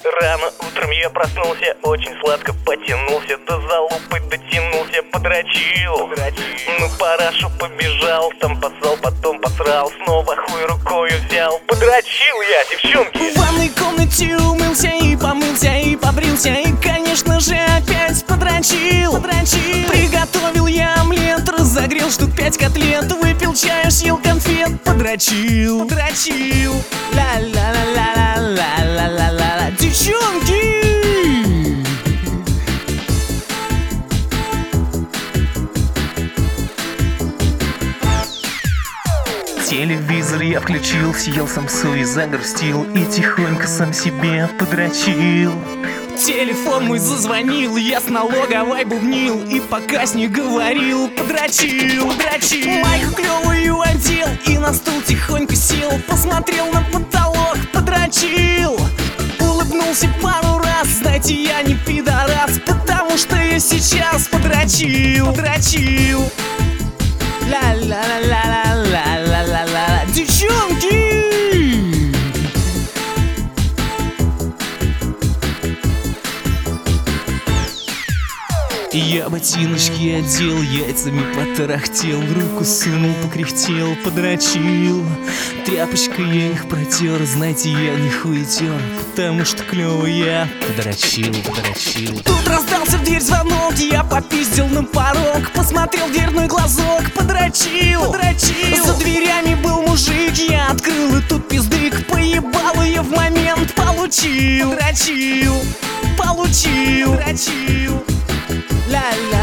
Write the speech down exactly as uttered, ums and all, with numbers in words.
Рано утром я проснулся, очень сладко потянулся, до залупы дотянулся, подрочил. Ну парашу побежал, там поссал, потом посрал, снова хуй рукою взял, подрочил я, девчонки. В ванной комнате умылся и помылся и побрился, и, конечно же, опять подрочил. подрочил. Приготовил я омлет, разогрел штук пять котлет, выпил чаю, съел конфет, подрочил. Подрочил. Ла-ла-ла-ла-ла-ла-ла-ла-ла. Девчонки! Телевизор я включил, съел самсу и загрустил, и тихонько сам себе подрочил. Телефон мой зазвонил, я с налоговой бубнил, и пока с ней говорил, подрочил, подрочил. Майку клевую одел и на стул тихонько сел, посмотрел на потолок, подрочил. Улыбнулся пару раз, знаете, я не пидорас, потому что я сейчас подрочил, подрочил. Ла-ла-ла-ла-ла-ла-ла-ла-ла. Девчонки! Я ботиночки одел, яйцами потарахтел, в руку сунул, покряхтел, подрочил. Тряпочкой я их протер, знаете, я не хуетер, потому что клёво я подрочил, подрочил. Тут раздался в дверь звонок, я попиздил на порог, посмотрел в дверной глазок, подрочил, подрочил. За дверями был мужик, я открыл, и тут пиздык, поебал ее в момент, получил, подрочил, получил, подрочил. La la